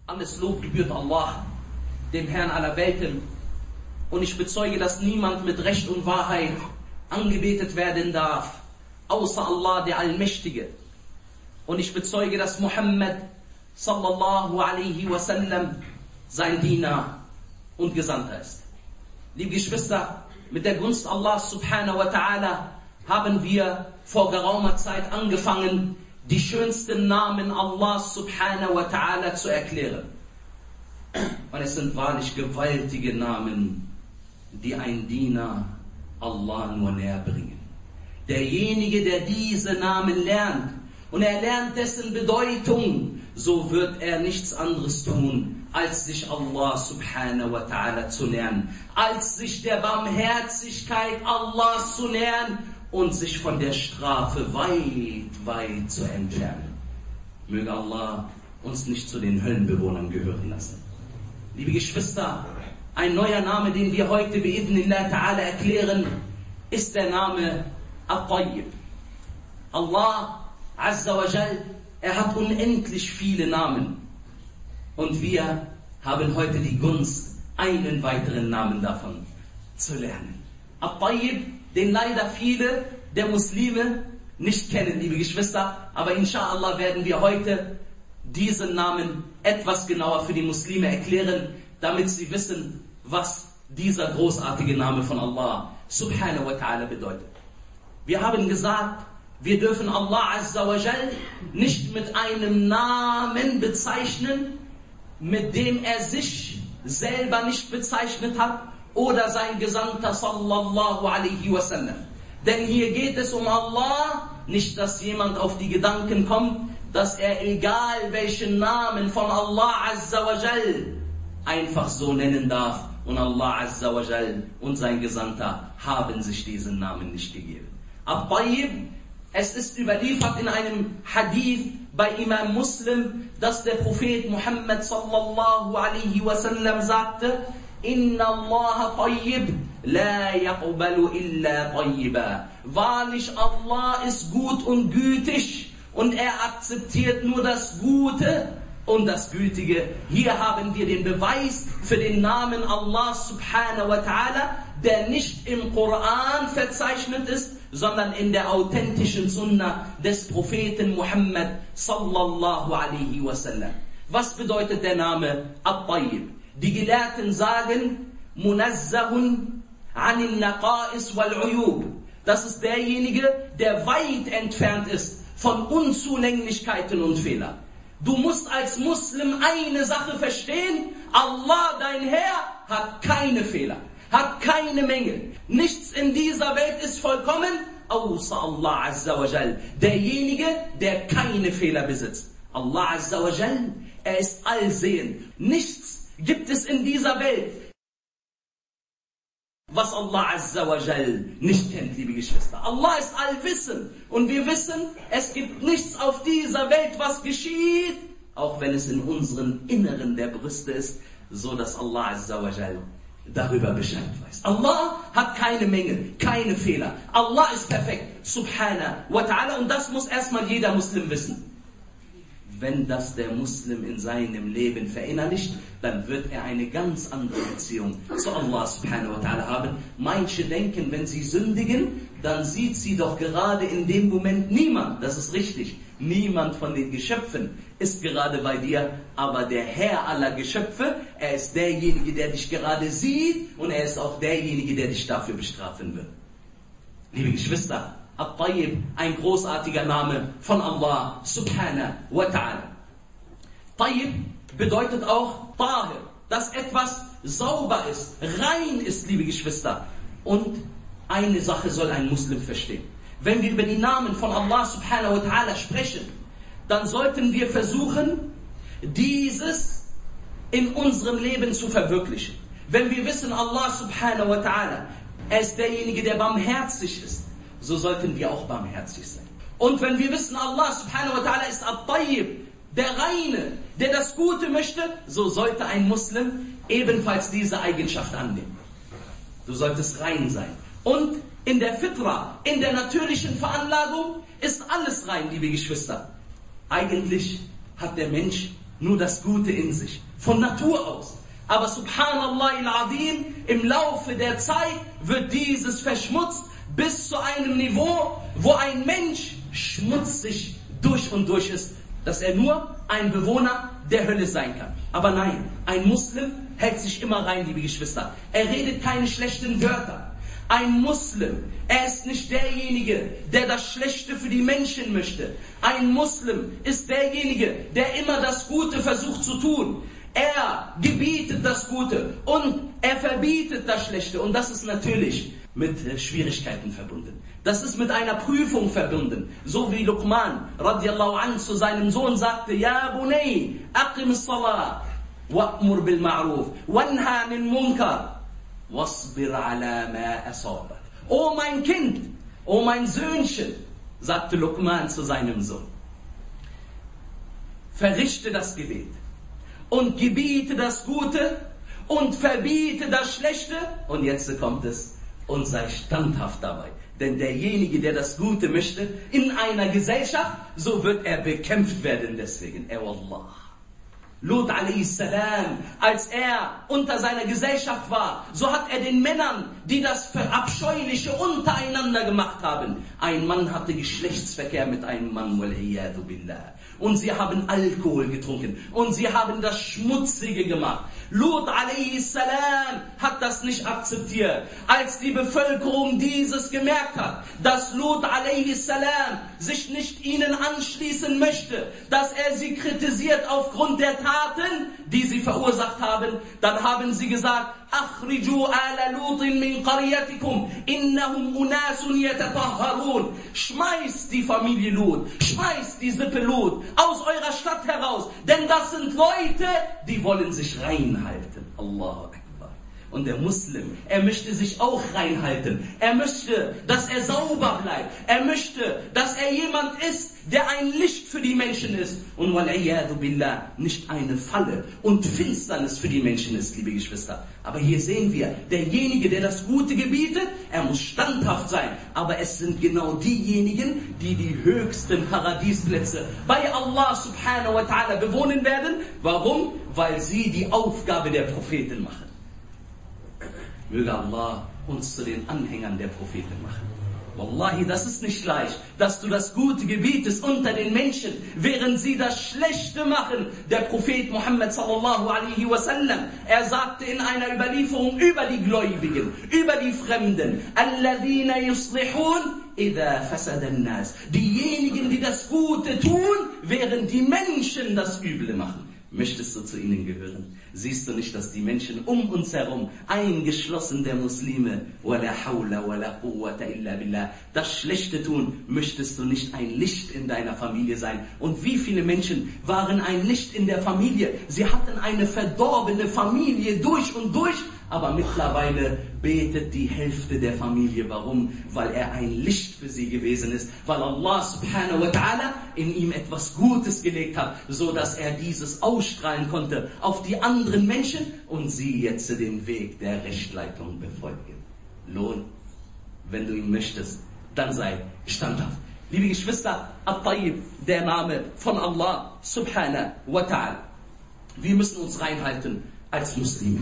Alles Lob gebührt Allah, dem Herrn aller Welten. Und ich bezeuge, dass niemand mit Recht und Wahrheit angebetet werden darf, außer Allah, der Allmächtige. Und ich bezeuge, dass Muhammad sallallahu alaihi wasallam sein Diener und Gesandter ist. Liebe Geschwister, mit der Gunst Allahs subhanahu wa ta'ala haben wir vor geraumer Zeit angefangen, die schönsten Namen Allahs subhanahu wa ta'ala zu erklären. Und es sind wahrlich gewaltige Namen, die ein Diener Allah nur näher bringen. Derjenige, der diese Namen lernt und er lernt dessen Bedeutung, so wird er nichts anderes tun, als sich Allah subhanahu wa ta'ala zu nähern, als sich der Barmherzigkeit Allahs zu nähern und sich von der Strafe weit, weit zu entfernen. Möge Allah uns nicht zu den Höllenbewohnern gehören lassen. Liebe Geschwister, ein neuer Name, den wir heute bi'idhnillah ta'ala erklären, ist der Name At-Tayyib. Allah Azza wa Jal, er hat unendlich viele Namen. Und wir haben heute die Gunst, einen weiteren Namen davon zu lernen. At-Tayyib, den leider viele der Muslime nicht kennen, liebe Geschwister. Aber inshallah werden wir heute diesen Namen etwas genauer für die Muslime erklären, damit sie wissen, was dieser großartige Name von Allah subhanahu wa ta'ala bedeutet. Wir haben gesagt, wir dürfen Allah Azza wa Jal nicht mit einem Namen bezeichnen, mit dem er sich selber nicht bezeichnet hat oder sein Gesandter sallallahu alaihi wasallam. Denn hier geht es um Allah, nicht dass jemand auf die Gedanken kommt, dass er egal welchen Namen von Allah Azza wa Jal einfach so nennen darf. Und Allah Azza wa Jal und sein Gesandter haben sich diesen Namen nicht gegeben. At-Tayyib, es ist überliefert in einem Hadith bei Imam Muslim, dass der Prophet Muhammad sallallahu alaihi wasallam sagte: Inna Allah tayyib, la yaqbalu illa tayyiba. Wahrlich, Allah ist gut und gütig und er akzeptiert nur das Gute und das Gütige. Hier haben wir den Beweis für den Namen Allah subhanahu wa ta'ala, der nicht im Koran verzeichnet ist, sondern in der authentischen Sunna des Propheten Muhammad sallallahu alaihi wasallam. Was bedeutet der Name At-Tayyib? Die Gelehrten sagen, Munazzahun anil Naqais wal Uyub. Das ist derjenige, der weit entfernt ist von Unzulänglichkeiten und Fehlern. Du musst als Muslim eine Sache verstehen: Allah, dein Herr, hat keine Fehler, hat keine Mängel. Nichts in dieser Welt ist vollkommen, außer Allah Azza wa Jal. Derjenige, der keine Fehler besitzt. Allah Azza wa Jal, er ist allsehend. Nichts gibt es in dieser Welt, was Allah Azza wa Jal nicht kennt, liebe Geschwister. Allah ist allwissend. Und wir wissen, es gibt nichts auf dieser Welt, was geschieht, auch wenn es in unseren Inneren der Brüste ist, so dass Allah Azza wa Jal darüber Bescheid weiß. Allah hat keine Mängel, keine Fehler. Allah ist perfekt, subhanahu wa ta'ala. Und das muss erstmal jeder Muslim wissen. Wenn das der Muslim in seinem Leben verinnerlicht, dann wird er eine ganz andere Beziehung zu Allah subhanahu wa ta'ala haben. Manche denken, wenn sie sündigen, dann sieht sie doch gerade in dem Moment niemand. Das ist richtig. Niemand von den Geschöpfen ist gerade bei dir, aber der Herr aller Geschöpfe, er ist derjenige, der dich gerade sieht und er ist auch derjenige, der dich dafür bestrafen wird. Liebe Geschwister, At-Tayyib, ein großartiger Name von Allah subhanahu wa ta'ala. Tayyib bedeutet auch Tahir, dass etwas sauber ist, rein ist, liebe Geschwister. Und eine Sache soll ein Muslim verstehen. Wenn wir über die Namen von Allah subhanahu wa ta'ala sprechen, dann sollten wir versuchen, dieses in unserem Leben zu verwirklichen. Wenn wir wissen, Allah subhanahu wa ta'ala, er ist derjenige, der barmherzig ist, so sollten wir auch barmherzig sein. Und wenn wir wissen, Allah subhanahu wa ta'ala ist At-Tayyib, der Reine, der das Gute möchte, so sollte ein Muslim ebenfalls diese Eigenschaft annehmen. Du solltest rein sein. Und in der Fitra, in der natürlichen Veranlagung, ist alles rein, liebe Geschwister. Eigentlich hat der Mensch nur das Gute in sich, von Natur aus. Aber subhanallah al-Azim, im Laufe der Zeit wird dieses verschmutzt bis zu einem Niveau, wo ein Mensch schmutzig durch und durch ist, dass er nur ein Bewohner der Hölle sein kann. Aber nein, ein Muslim hält sich immer rein, liebe Geschwister. Er redet keine schlechten Wörter. Ein Muslim, er ist nicht derjenige, der das Schlechte für die Menschen möchte. Ein Muslim ist derjenige, der immer das Gute versucht zu tun. Er gebietet das Gute und er verbietet das Schlechte. Und das ist natürlich mit Schwierigkeiten verbunden. Das ist mit einer Prüfung verbunden. So wie Luqman radiallahu anhu zu seinem Sohn sagte, Ja Bunay, aqim as-salah, wa'mur bil ma'ruf, wanha anil munkar, wasbir ala ma asabak. O mein Kind, o mein Söhnchen, sagte Luqman zu seinem Sohn, verrichte das Gebet und gebiete das Gute und verbiete das Schlechte. Und jetzt kommt es, und sei standhaft dabei. Denn derjenige, der das Gute möchte in einer Gesellschaft, so wird er bekämpft werden deswegen. Wallah. Lut a.s., als er unter seiner Gesellschaft war, so hat er den Männern, die das Verabscheuliche untereinander gemacht haben. Ein Mann hatte Geschlechtsverkehr mit einem Mann, wal-iyadu billah. Und sie haben Alkohol getrunken. Und sie haben das Schmutzige gemacht. Lut a.s. hat das nicht akzeptiert. Als die Bevölkerung dieses gemerkt hat, dass Lut a.s. sich nicht ihnen anschließen möchte, dass er sie kritisiert aufgrund der Taten, die sie verursacht haben, dann haben sie gesagt, Akhriju ala Lutin min qaryatikum, innahum unasun yatatahharun. Schmeißt die Familie Lut, schmeißt die Sippe Lut aus eurer Stadt heraus, denn das sind Leute, die wollen sich reinhalten. Allahu Akbar. Und der Muslim, er möchte sich auch reinhalten. Er möchte, dass er sauber bleibt. Er möchte, dass er jemand ist, der ein Licht für die Menschen ist. Und wal-iyadu billah, nicht eine Falle und Finsternis für die Menschen ist, liebe Geschwister. Aber hier sehen wir, derjenige, der das Gute gebietet, er muss standhaft sein. Aber es sind genau diejenigen, die die höchsten Paradiesplätze bei Allah subhanahu wa ta'ala bewohnen werden. Warum? Weil sie die Aufgabe der Propheten machen. Möge Allah uns zu den Anhängern der Propheten machen. Wallahi, das ist nicht leicht, dass du das Gute gebietest unter den Menschen, während sie das Schlechte machen. Der Prophet Muhammad sallallahu alaihi wasallam, er sagte in einer Überlieferung über die Gläubigen, über die Fremden, alladhina yuslihun idha fasada an-nas, diejenigen, die das Gute tun, während die Menschen das Üble machen. Möchtest du zu ihnen gehören? Siehst du nicht, dass die Menschen um uns herum, eingeschlossen der Muslime, wala hawla wala quwwata illa billah, das Schlechte tun? Möchtest du nicht ein Licht in deiner Familie sein? Und wie viele Menschen waren ein Licht in der Familie? Sie hatten eine verdorbene Familie durch und durch, aber mittlerweile betet die Hälfte der Familie. Warum? Weil er ein Licht für sie gewesen ist. Weil Allah subhanahu wa ta'ala in ihm etwas Gutes gelegt hat, so dass er dieses ausstrahlen konnte auf die anderen Menschen und sie jetzt den Weg der Rechtleitung befolgen. Lohn, wenn du ihn möchtest, dann sei standhaft. Liebe Geschwister, At-Tayyib, der Name von Allah subhanahu wa ta'ala. Wir müssen uns reinhalten als Muslime.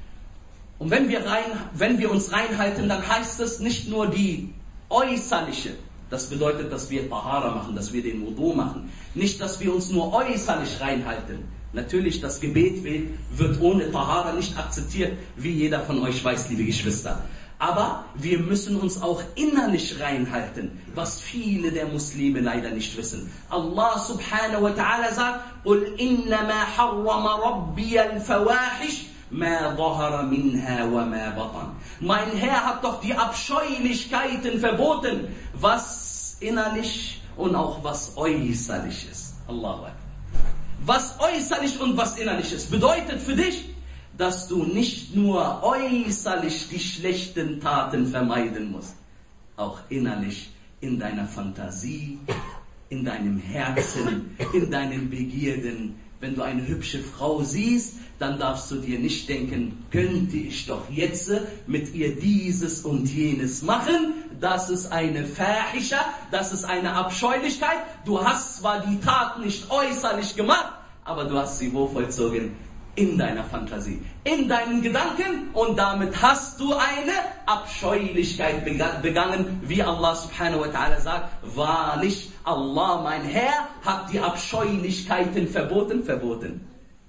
Und wenn wir uns reinhalten, dann heißt es nicht nur die äußerliche. Das bedeutet, dass wir Tahara machen, dass wir den Wudu machen. Nicht, dass wir uns nur äußerlich reinhalten. Natürlich, das Gebet wird ohne Tahara nicht akzeptiert, wie jeder von euch weiß, liebe Geschwister. Aber wir müssen uns auch innerlich reinhalten, was viele der Muslime leider nicht wissen. Allah subhanahu wa ta'ala sagt, قُلْ إِنَّمَا حَرَّمَ رَبِّيَ الْفَوَاحِشِ مَا ظَهَرَ مِنْهَا وَمَا بَطَنَ. Mein Herr hat doch die Abscheulichkeiten verboten, was innerlich und auch was äußerlich ist. Allahu Akbar. Was äußerlich und was innerlich ist, bedeutet für dich, dass du nicht nur äußerlich die schlechten Taten vermeiden musst, auch innerlich in deiner Fantasie, in deinem Herzen, in deinen Begierden. Wenn du eine hübsche Frau siehst, dann darfst du dir nicht denken, könnte ich doch jetzt mit ihr dieses und jenes machen. Das ist eine Fahisha, das ist eine Abscheulichkeit. Du hast zwar die Tat nicht äußerlich gemacht, aber du hast sie wo vollzogen? In deiner Fantasie, in deinen Gedanken, und damit hast du eine Abscheulichkeit begangen, wie Allah subhanahu wa ta'ala sagt, wahrlich, Allah, mein Herr, hat die Abscheulichkeiten verboten.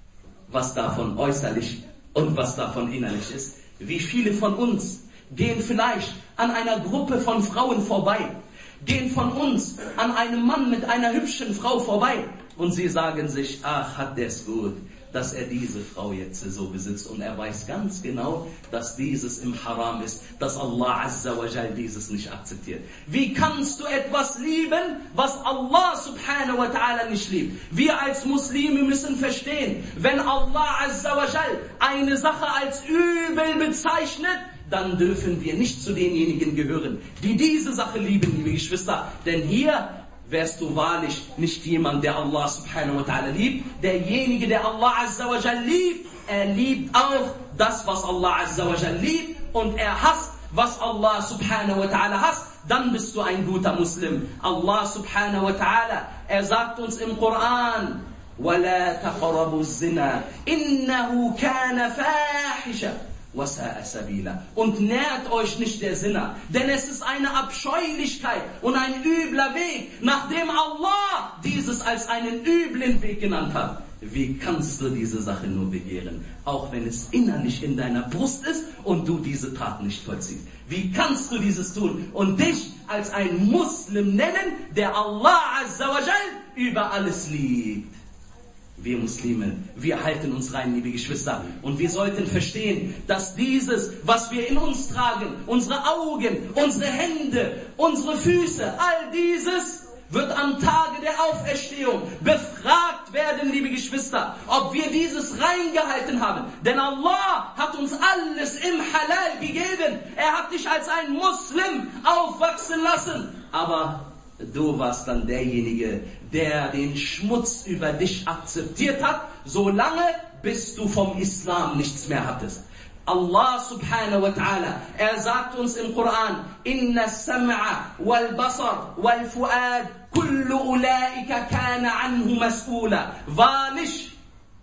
Was davon äußerlich und was davon innerlich ist. Wie viele von uns gehen vielleicht an einer Gruppe von Frauen vorbei, gehen von uns an einem Mann mit einer hübschen Frau vorbei, und sie sagen sich, ach, hat der es gut, dass er diese Frau jetzt so besitzt, und er weiß ganz genau, dass dieses im Haram ist, dass Allah Azza wa Jal dieses nicht akzeptiert. Wie kannst du etwas lieben, was Allah subhanahu wa ta'ala nicht liebt? Wir als Muslime müssen verstehen, wenn Allah Azza wa Jal eine Sache als übel bezeichnet, dann dürfen wir nicht zu denjenigen gehören, die diese Sache lieben, liebe Geschwister. Denn hier wärst du wahrlich nicht jemand, der Allah subhanahu wa ta'ala liebt. Derjenige, der Allah azza wa jal liebt, er liebt auch das, was Allah azza wa jal liebt, und er hasst, was Allah subhanahu wa ta'ala hasst. Dann bist du ein guter Muslim. Allah subhanahu wa ta'ala, er sagt uns im Koran, وَلَا تَقْرَبُوا الزِّنَا إِنَّهُ كَانَ فَاحِشًا وَسَاءَ سَبِيلًا. Und nähert euch nicht der Sinner, denn es ist eine Abscheulichkeit und ein übler Weg, nachdem Allah dieses als einen üblen Weg genannt hat. Wie kannst du diese Sache nur begehren, auch wenn es innerlich in deiner Brust ist und du diese Tat nicht vollziehst? Wie kannst du dieses tun und dich als ein Muslim nennen, der Allah Azza wa Jal über alles liebt? Wir Muslime, wir halten uns rein, liebe Geschwister. Und wir sollten verstehen, dass dieses, was wir in uns tragen, unsere Augen, unsere Hände, unsere Füße, all dieses wird am Tage der Auferstehung befragt werden, liebe Geschwister, ob wir dieses reingehalten haben. Denn Allah hat uns alles im Halal gegeben. Er hat dich als ein Muslim aufwachsen lassen. Aber du warst dann derjenige, der den Schmutz über dich akzeptiert hat, solange bis du vom Islam nichts mehr hattest. Allah subhanahu wa ta'ala, er sagt uns im Koran, Inna as-sam'a wal basar wal fu'ad kullu ulaika kana anhu mas'ula. Wahrlich,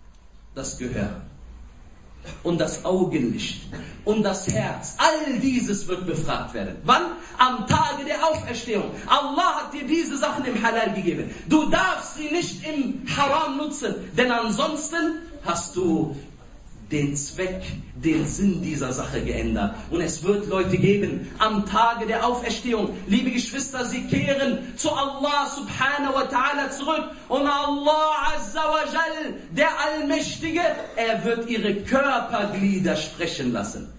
das Gehör und das Augenlicht und das Herz, all dieses wird befragt werden. Wann? Am Tage der Auferstehung. Allah hat dir diese Sachen im Halal gegeben. Du darfst sie nicht im Haram nutzen, denn ansonsten hast du den Zweck, den Sinn dieser Sache geändert. Und es wird Leute geben, am Tage der Auferstehung, liebe Geschwister, sie kehren zu Allah subhanahu wa ta'ala zurück. Und Allah azza wa jal, der Allmächtige, er wird ihre Körperglieder sprechen lassen.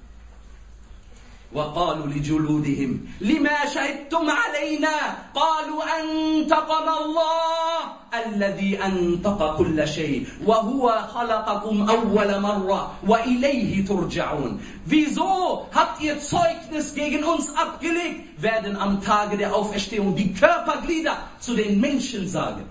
وَقَالُوا لِجُلُودِهِمْ لِمَا شَهِدْتُمْ عَلَيْنَا قَالُوا أَنْطَقَنَا اللَّهُ الَّذِي أَنْطَقَ كُلَّ شَيْءٍ وَهُوَ خَلَقَكُمْ أَوَّلَ مَرَّةٍ وَإِلَيْهِ تُرْجَعُونَ. Wieso habt ihr Zeugnis gegen uns abgelegt? Werden am Tage der Auferstehung die Körperglieder zu den Menschen sagen.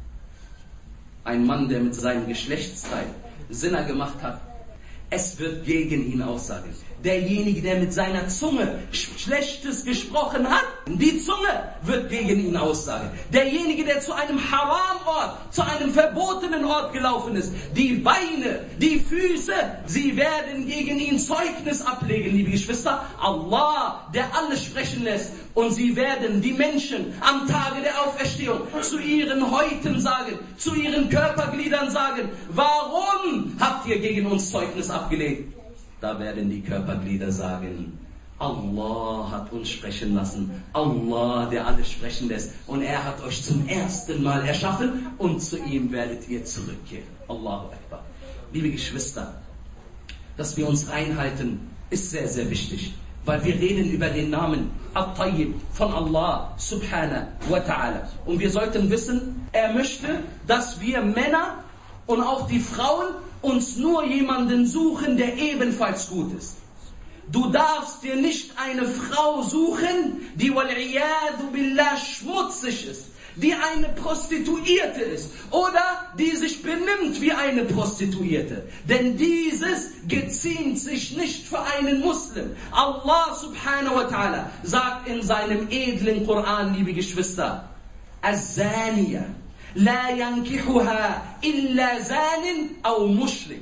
Ein Mann, der mit seinem Geschlechtsteil Sinner gemacht hat, es wird gegen ihn aussagen. Derjenige, der mit seiner Zunge Schlechtes gesprochen hat, die Zunge wird gegen ihn aussagen. Derjenige, der zu einem Haram-Ort, zu einem verbotenen Ort gelaufen ist, die Beine, die Füße, sie werden gegen ihn Zeugnis ablegen, liebe Geschwister. Allah, der alles sprechen lässt. Und sie werden, die Menschen, am Tage der Auferstehung zu ihren Häuten sagen, zu ihren Körpergliedern sagen, warum habt ihr gegen uns Zeugnis abgelegt? Da werden die Körperglieder sagen, Allah hat uns sprechen lassen. Allah, der alles sprechen lässt. Und er hat euch zum ersten Mal erschaffen und zu ihm werdet ihr zurückkehren. Allahu Akbar. Liebe Geschwister, dass wir uns reinhalten, ist sehr, sehr wichtig. Weil wir reden über den Namen At-Tayyib von Allah subhanahu wa ta'ala. Und wir sollten wissen, er möchte, dass wir Männer und auch die Frauen uns nur jemanden suchen, der ebenfalls gut ist. Du darfst dir nicht eine Frau suchen, die wal'iyadu billah schmutzig ist, die eine Prostituierte ist oder die sich benimmt wie eine Prostituierte. Denn dieses geziemt sich nicht für einen Muslim. Allah subhanahu wa ta'ala sagt in seinem edlen Koran, liebe Geschwister, Az-Zaniya لا ينكحها إلا زان أو مشرك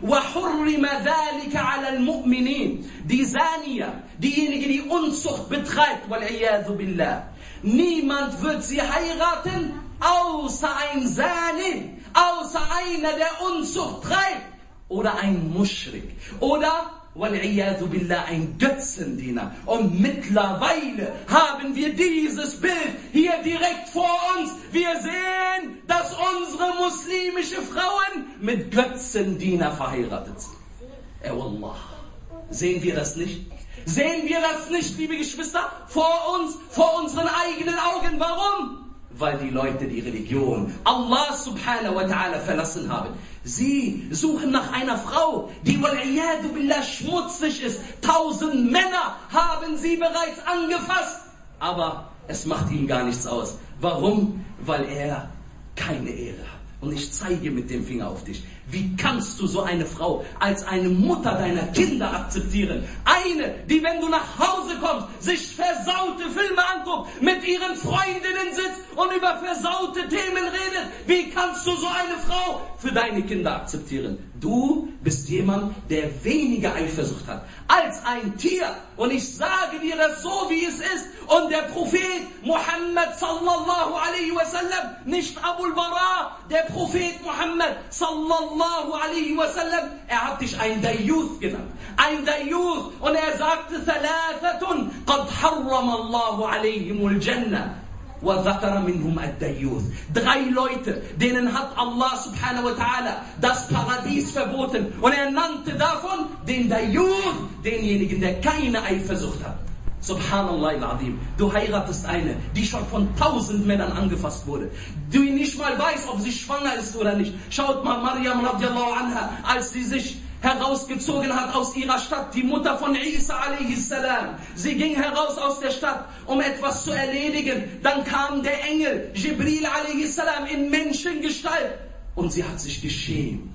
وحرم ذلك على المؤمنين. Die Zaniya, diejenige, die Unzucht betreibt, wal'iyadhu billah. Niemand wird sie heiraten, außer ein Zani, außer einer, der Unzucht treibt, oder ein Muschrik, oder wal'iyadhu billah, ein Götzendiener. Und mittlerweile haben wir dieses Bild hier direkt vor uns. Wir sehen, dass unsere muslimische Frauen mit Götzendiener verheiratet sind. Wallah. Sehen wir das nicht? Sehen wir das nicht, liebe Geschwister? Vor uns, vor unseren eigenen Augen. Warum? Weil die Leute die Religion, Allah subhanahu wa ta'ala, verlassen haben. Sie suchen nach einer Frau, die wal'iyadu billah schmutzig ist. 1000 Männer haben sie bereits angefasst. Aber es macht ihm gar nichts aus. Warum? Weil er keine Ehre hat. Und ich zeige mit dem Finger auf dich. Wie kannst du so eine Frau als eine Mutter deiner Kinder akzeptieren? Eine, die, wenn du nach Hause kommst, sich versaute Filme anguckt, mit ihren Freundinnen sitzt und über versaute Themen redet. Wie kannst du so eine Frau für deine Kinder akzeptieren? Du bist jemand, der weniger Eifersucht hat als ein Tier. Und ich sage dir das so, wie es ist. Und der Prophet Muhammad sallallahu alaihi wasallam, nicht Abul Bara, der Prophet Muhammad sallallahu alaihi wasallam, er hat dich ein Dayyuth genannt. Ein Dayyuth. Und er sagte, Thalathatun qad harrama Allahu alaihimul Jannah. وَذَكَرَ مِنْهُمْ الدَّيُّوث. 3 Leute, denen hat Allah subhanahu wa ta'ala das Paradies verboten. Und er nannte davon den Dayyuth, denjenigen, der keine Eifersucht hat. Subhanallah al-Azim. Du heiratest eine, die schon von 1000 Männern angefasst wurde. Du nicht mal weißt, ob sie schwanger ist oder nicht. Schaut mal Maryam radiallahu anha, als sie sich herausgezogen hat aus ihrer Stadt, die Mutter von Isa a.s. Sie ging heraus aus der Stadt, um etwas zu erledigen. Dann kam der Engel Jibril a.s. in Menschengestalt und sie hat sich geschämt.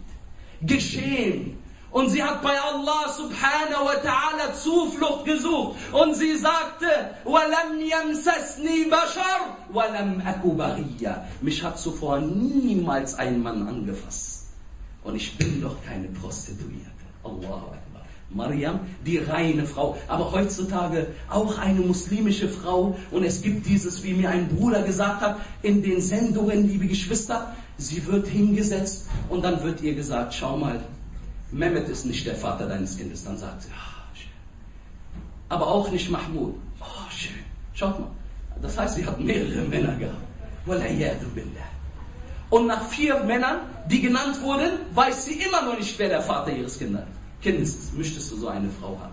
Und sie hat bei Allah subhanahu wa ta'ala Zuflucht gesucht. Und sie sagte, وَلَمْ يَمْسَسْنِي بَشَرٌ وَلَمْ أَكُ بَغِيًّا. Mich hat zuvor niemals ein Mann angefasst. Und ich bin doch keine Prostituierte. Allahu Akbar. Maryam, die reine Frau. Aber heutzutage auch eine muslimische Frau. Und es gibt dieses, wie mir ein Bruder gesagt hat, in den Sendungen, liebe Geschwister, sie wird hingesetzt und dann wird ihr gesagt, schau mal, Mehmet ist nicht der Vater deines Kindes. Dann sagt sie, schön. Aber auch nicht Mahmoud. Oh, schön. Schaut mal. Das heißt, sie hat mehrere Männer gehabt. Wal'iyadu billah. Und nach 4 Männern, die genannt wurden, weiß sie immer noch nicht, wer der Vater ihres Kindes ist. Möchtest du so eine Frau haben?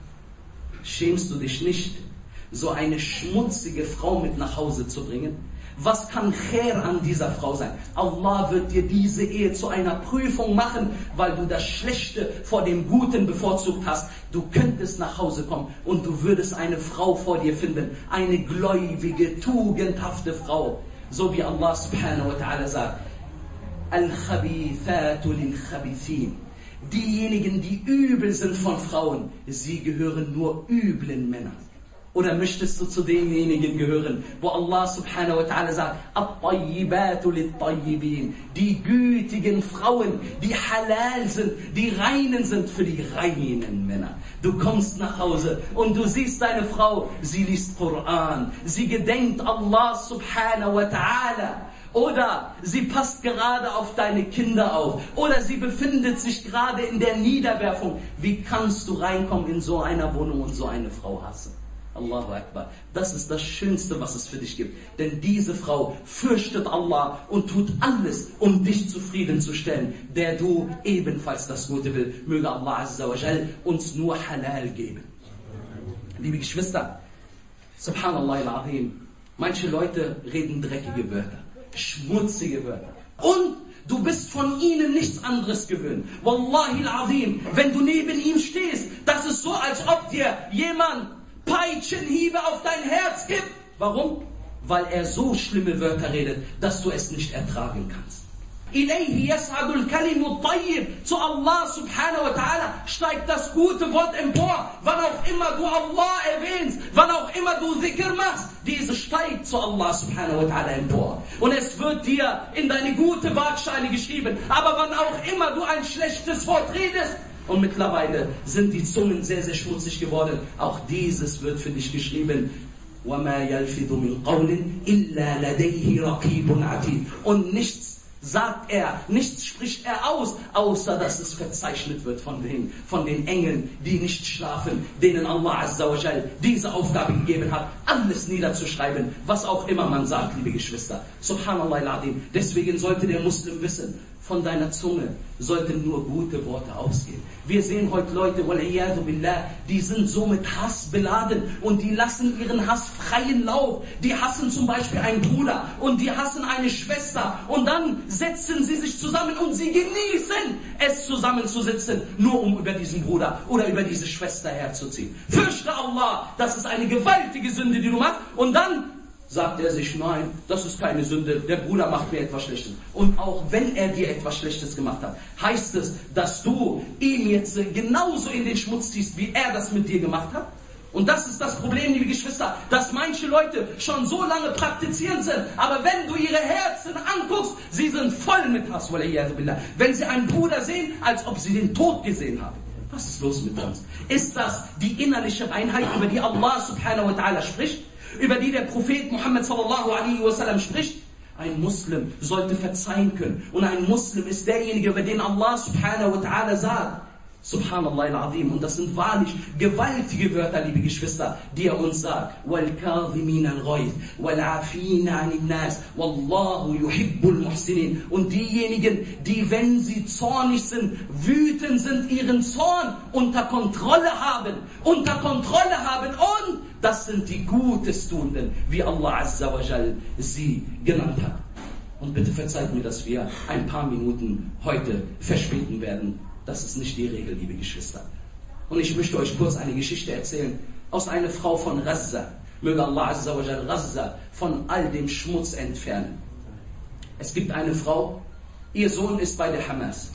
Schämst du dich nicht, so eine schmutzige Frau mit nach Hause zu bringen? Was kann Khair an dieser Frau sein? Allah wird dir diese Ehe zu einer Prüfung machen, weil du das Schlechte vor dem Guten bevorzugt hast. Du könntest nach Hause kommen und du würdest eine Frau vor dir finden. Eine gläubige, tugendhafte Frau. So wie Allah subhanahu wa ta'ala sagt, Al-Khabithatu lil-Khabithin. Diejenigen, die übel sind von Frauen, sie gehören nur üblen Männern. Oder möchtest du zu denjenigen gehören, wo Allah subhanahu wa ta'ala sagt, At-Tayyibatu lit-Tayyibin. Die gütigen Frauen, die halal sind, die reinen sind für die reinen Männer. Du kommst nach Hause und du siehst deine Frau, sie liest Koran, sie gedenkt Allah subhanahu wa ta'ala. Oder sie passt gerade auf deine Kinder auf. Oder sie befindet sich gerade in der Niederwerfung. Wie kannst du reinkommen in so einer Wohnung und so eine Frau hassen? Allahu Akbar. Das ist das Schönste, was es für dich gibt. Denn diese Frau fürchtet Allah und tut alles, um dich zufriedenzustellen, der du ebenfalls das Gute will. Möge Allah Azza wa Jal uns nur Halal geben. Liebe Geschwister, Subhanallah al-Azim, manche Leute reden dreckige Wörter, schmutzige Wörter. Und du bist von ihnen nichts anderes gewöhnt. Wallahi al-Azim, wenn du neben ihm stehst, das ist so, als ob dir jemand Peitschenhiebe auf dein Herz gibt. Warum? Weil er so schlimme Wörter redet, dass du es nicht ertragen kannst. Ilayhi yas'adul kalimut tayyib. Zu Allah subhanahu wa ta'ala steigt das gute Wort empor. Wann auch immer du Allah erwähnst, wann auch immer du Dhikr machst, diese steigt zu Allah subhanahu wa ta'ala empor. Und es wird dir in deine gute Waagschale geschrieben. Aber wann auch immer du ein schlechtes Wort redest, und mittlerweile sind die Zungen sehr, sehr schmutzig geworden, auch dieses wird für dich geschrieben. وَمَا يَلْفِظُ مِنْ قَوْلٍ إِلَّا لَدَيْهِ رَقِيبٌ عَتِيدٌ. Und nichts sagt er, nichts spricht er aus, außer dass es verzeichnet wird von den Engeln, die nicht schlafen, denen Allah Azza wa Jal diese Aufgabe gegeben hat, alles niederzuschreiben, was auch immer man sagt, liebe Geschwister. Subhanallah al-Azim. Deswegen sollte der Muslim wissen, von deiner Zunge sollten nur gute Worte ausgehen. Wir sehen heute Leute, wal'iyadu billah, die sind so mit Hass beladen und die lassen ihren Hass freien Lauf. Die hassen zum Beispiel einen Bruder und die hassen eine Schwester und dann setzen sie sich zusammen und sie genießen es zusammenzusitzen, nur um über diesen Bruder oder über diese Schwester herzuziehen. Fürchte Allah, das ist eine gewaltige Sünde, die du machst, und dann sagt er sich, nein, das ist keine Sünde, der Bruder macht mir etwas Schlechtes. Und auch wenn er dir etwas Schlechtes gemacht hat, heißt es, dass du ihm jetzt genauso in den Schmutz ziehst, wie er das mit dir gemacht hat? Und das ist das Problem, liebe Geschwister, dass manche Leute schon so lange praktizierend sind, aber wenn du ihre Herzen anguckst, sie sind voll mit Hass, wenn sie einen Bruder sehen, als ob sie den Tod gesehen haben. Was ist los mit uns? Ist das die innerliche Reinheit, über die Allah subhanahu wa ta'ala spricht? Über die der Prophet Muhammad sallallahu alaihi wasallam spricht? Ein Muslim sollte verzeihen können. Und ein Muslim ist derjenige, über den Allah subhanahu wa ta'ala sagt. Subhanallah al-Azim. Und das sind wahrlich gewaltige Wörter, liebe Geschwister, die er uns sagt. وَالْكَاظِمِينَ الْغَيْظَ وَالْعَافِينَ عَنِ النَّاسِ وَاللَّهُ يُحِبُّ الْمُحْسِنِينَ. Und diejenigen, die, wenn sie zornig sind, wütend sind, ihren Zorn unter Kontrolle haben und das sind die Gutestuenden, wie Allah Azza wa Jal sie genannt hat. Und bitte verzeiht mir, dass wir ein paar Minuten heute verspäten werden. Das ist nicht die Regel, liebe Geschwister. Und ich möchte euch kurz eine Geschichte erzählen aus einer Frau von Gaza. Möge Allah Azza wa Jal Gaza von all dem Schmutz entfernen. Es gibt eine Frau, ihr Sohn ist bei der Hamas.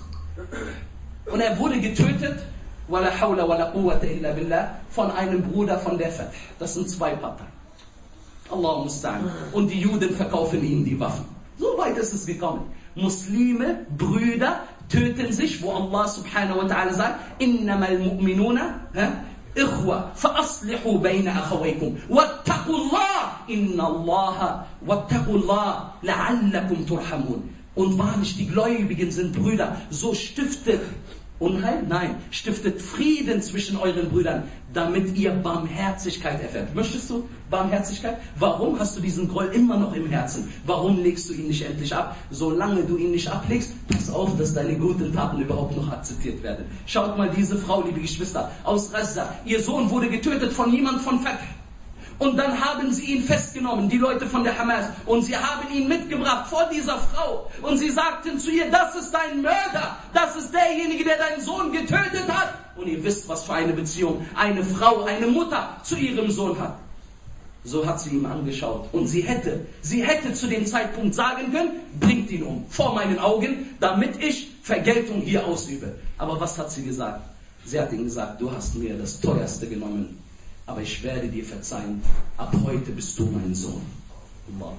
Und er wurde getötet, wala hawla wala quwwata illa billah, von einem Bruder von der Fath. Das sind zwei Parteien. Allahu musta'an. Und die Juden verkaufen ihnen die Waffen. So weit ist es gekommen. Muslime, Brüder, töten sich, wo Allah subhanahu wa ta'ala sagt, innamal mu'minuna ikhwa, fa'aslihu bayna akhawaykum, wattaqullah, innallaha, wattaqullah, la'allakum turhamun. Und wahrlich, die Gläubigen sind Brüder, so stiftet Unheil? Nein, stiftet Frieden zwischen euren Brüdern, damit ihr Barmherzigkeit erfährt. Möchtest du Barmherzigkeit? Warum hast du diesen Groll immer noch im Herzen? Warum legst du ihn nicht endlich ab? Solange du ihn nicht ablegst, pass auf, dass deine guten Taten überhaupt noch akzeptiert werden. Schaut mal diese Frau, liebe Geschwister, aus Gaza. Ihr Sohn wurde getötet von jemand von Fath. Und dann haben sie ihn festgenommen, die Leute von der Hamas. Und sie haben ihn mitgebracht vor dieser Frau. Und sie sagten zu ihr, das ist dein Mörder. Das ist derjenige, der deinen Sohn getötet hat. Und ihr wisst, was für eine Beziehung eine Frau, eine Mutter zu ihrem Sohn hat. So hat sie ihm angeschaut. Und sie hätte zu dem Zeitpunkt sagen können, bringt ihn um, vor meinen Augen, damit ich Vergeltung hier ausübe. Aber was hat sie gesagt? Sie hat ihm gesagt, du hast mir das Teuerste genommen. Aber ich werde dir verzeihen, ab heute bist du mein Sohn. Allah.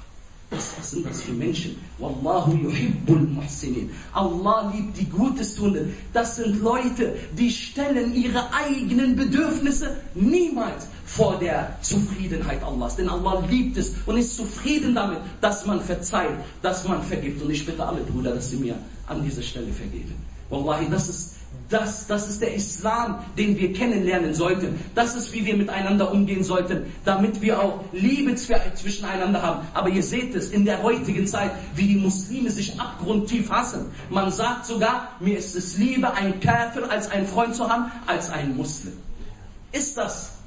Was sind das für Menschen? Wallahu yuhibbul muhsinin. Allah liebt die Gutestuenden. Das sind Leute, die stellen ihre eigenen Bedürfnisse niemals vor der Zufriedenheit Allahs. Denn Allah liebt es und ist zufrieden damit, dass man verzeiht, dass man vergibt. Und ich bitte alle Brüder, dass sie mir an dieser Stelle vergeben. Wallahi, das ist der Islam, den wir kennenlernen sollten. Das ist, wie wir miteinander umgehen sollten, damit wir auch Liebe zwischeneinander haben. Aber ihr seht es in der heutigen Zeit, wie die Muslime sich abgrundtief hassen. Man sagt sogar, mir ist es lieber, ein Kafir als einen Freund zu haben, als einen Muslim. Ist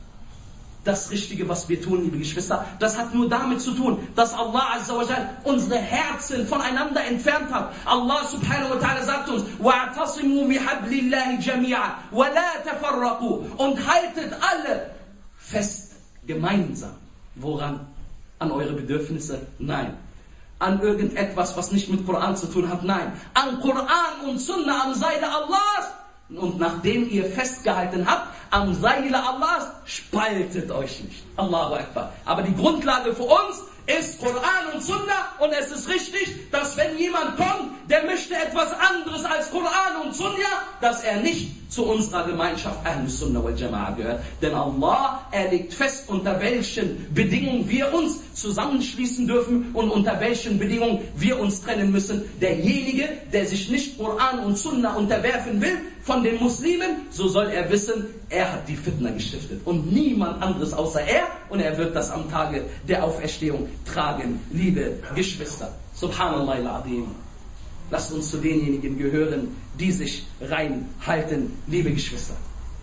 das Richtige, was wir tun, liebe Geschwister? Das hat nur damit zu tun, dass Allah Azza wa Jal unsere Herzen voneinander entfernt hat. Allah subhanahu wa ta'ala sagt uns, وَاعْتَصِمُوا بِحَبْلِ اللَّهِ جَمِيعًا وَلَا تَفَرَّقُوا. Und haltet alle fest, gemeinsam. Woran? An eure Bedürfnisse? Nein. an irgendetwas, was nicht mit Koran zu tun hat. Nein, an Koran und Sunna, am Seile Allahs. Und nachdem ihr festgehalten habt am Seile Allahs, spaltet euch nicht. Allahu Akbar. Aber die Grundlage für uns ist Koran und Sunna, und es ist richtig, dass wenn jemand kommt, der möchte etwas anderes als Koran und Sunna, dass er nicht zu unserer Gemeinschaft Ahlus Sunnah wal Jama'a gehört. Denn Allah, er legt fest, unter welchen Bedingungen wir uns zusammenschließen dürfen und unter welchen Bedingungen wir uns trennen müssen. Derjenige, der sich nicht Koran und Sunna unterwerfen will von den Muslimen, so soll er wissen, er hat die Fitna gestiftet und niemand anderes außer er, und er wird das am Tage der Auferstehung tragen, liebe Geschwister. Subhanallah al-Azim. Lasst uns zu denjenigen gehören, die sich reinhalten, liebe Geschwister.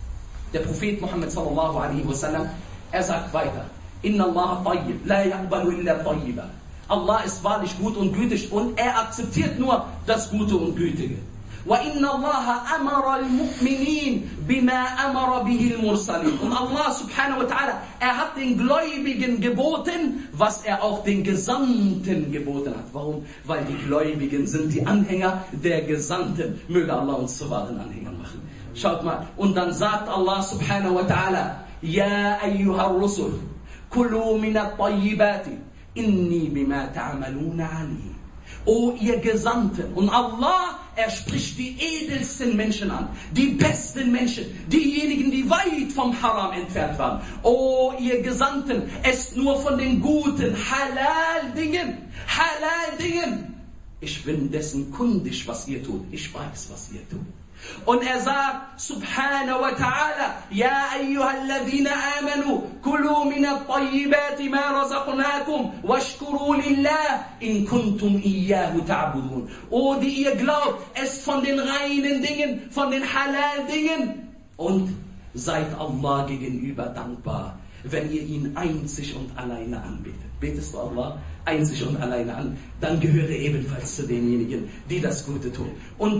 Der Prophet Muhammad sallallahu alaihi wasallam, er sagt weiter: Inna Allah tayyib, la yaqbalu illa tayyiba. Allah ist wahrlich gut und gütig und er akzeptiert nur das Gute und Gütige. وَإِنَّ اللَّهَ أَمَرَ الْمُؤْمِنِينَ بِمَا أَمَرَ بِهِ الْمُرْسَلِينَ. Und Allah subhanahu wa ta'ala, er hat den Gläubigen geboten, was er auch den Gesandten geboten hat. Warum? Weil die Gläubigen sind die Anhänger der Gesandten. Möge Allah uns zu wahren Anhängern machen. Schaut mal, und dann sagt Allah subhanahu wa ta'ala: Ya ayyuhar rusul, kulu minat tayyibati, inni bima ta'amaluna alim. O ihr Gesandten. Und Allah, er spricht die edelsten Menschen an, die besten Menschen, diejenigen, die weit vom Haram entfernt waren. O ihr Gesandten, esst nur von den guten Halal-Dingen. Halal-Dingen. Ich bin dessen kundig, was ihr tut. Ich weiß, was ihr tut. Und er sagt, subhanahu wa ta'ala: Ya ayyuhalladhina amanu, kulu minat tayyibati ma razaqnakum, washkuru lillah, in kuntum iyyahu ta'budun. O, die ihr glaubt, esst von den reinen Dingen, von den Halal-Dingen, und seid Allah gegenüber dankbar, wenn ihr ihn einzig und alleine anbetet. Betest du Allah einzig und alleine an, dann gehöre ebenfalls zu denjenigen, die das Gute tun. Und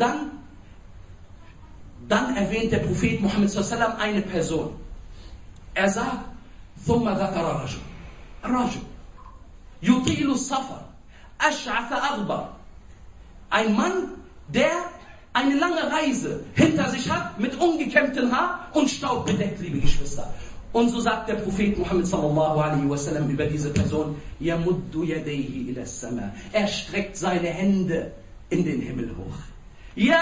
dann erwähnt der Prophet Muhammad sallallahu alaihi wasallam eine Person. Er sagt: ثُمَّ ذَكَرَ رَجُلٌ يُطِيلُ السَّفَرَ أَشْعَثَ أَغْبَرَ. Ein Mann, der eine lange Reise hinter sich hat, mit ungekämmtem Haar und staubbedeckt, liebe Geschwister. Und so sagt der Prophet Muhammad sallallahu alaihi wasallam über diese Person: يَمُدُّ يَدَيْهِ إِلَى السَّمَاءِ. Er streckt seine Hände in den Himmel hoch. Ja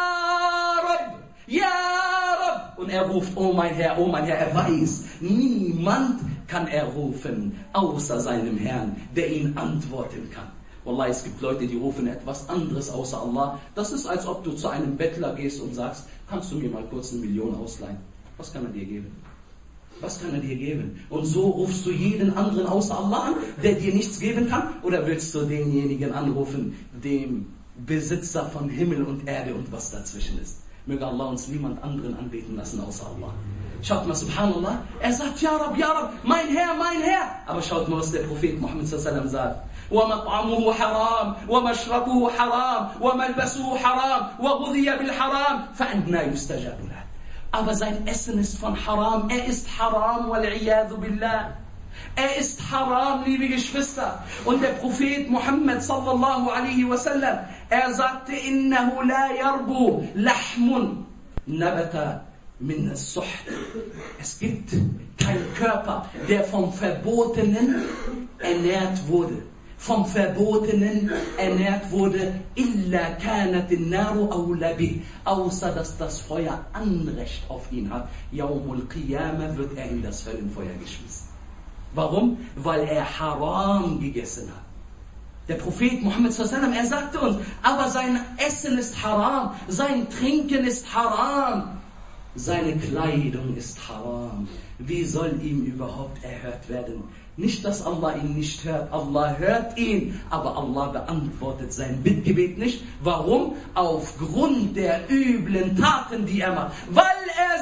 Rabb! Ja, Rabb! Und er ruft: oh mein Herr, oh mein Herr. Er weiß, niemand kann er rufen, außer seinem Herrn, der ihn antworten kann. Wallah, es gibt Leute, die rufen etwas anderes außer Allah. Das ist, als ob du zu einem Bettler gehst und sagst: kannst du mir mal kurz 1 Million ausleihen? Was kann er dir geben? Was kann er dir geben? Und so rufst du jeden anderen außer Allah an, der dir nichts geben kann? Oder willst du denjenigen anrufen, dem Besitzer von Himmel und Erde und was dazwischen ist? Möge Allah uns niemand anderen anbeten lassen außer Allah. Schaut mal, subhanallah, er sagt: Ja Rab, mein Herr, mein Herr. Aber schaut mal, was der Prophet Muhammad sallallahu alaihi wasallam sagt: وَمَطْعَمُهُ حَرَامٌ وَمَشْرَبُهُ حَرَامٌ وَمَلْبَسُهُ حَرَامٌ وَغُذِيَ بِالْحَرَامِ فَأَنَّى يُسْتَجَابُ لَهُ. Aber sein Essen ist von Haram. Er ist Haram, wal-'iyadhu billah. Er ist Haram, liebe Geschwister. Und der Prophet Muhammad sallallahu alaihi wasallam, er sagte: Innahu la yarbu lahmun nabata min as-suht. Es gibt keinen Körper, der vom Verbotenen ernährt wurde. Vom Verbotenen ernährt wurde, illa kanat an-naru awla bih, außer dass das Feuer Anrecht auf ihn hat. Yawmul Qiyamah wird er in das Höllenfeuer geschmissen. Warum? Weil er Haram gegessen hat. Der Prophet Muhammad sallallahu alaihi wasallam, er sagte uns: aber sein Essen ist Haram, sein Trinken ist Haram, seine Kleidung ist Haram. Wie soll ihm überhaupt erhört werden? Nicht, dass Allah ihn nicht hört. Allah hört ihn, aber Allah beantwortet sein Bittgebet nicht. Warum? Aufgrund der üblen Taten, die er macht. Weil er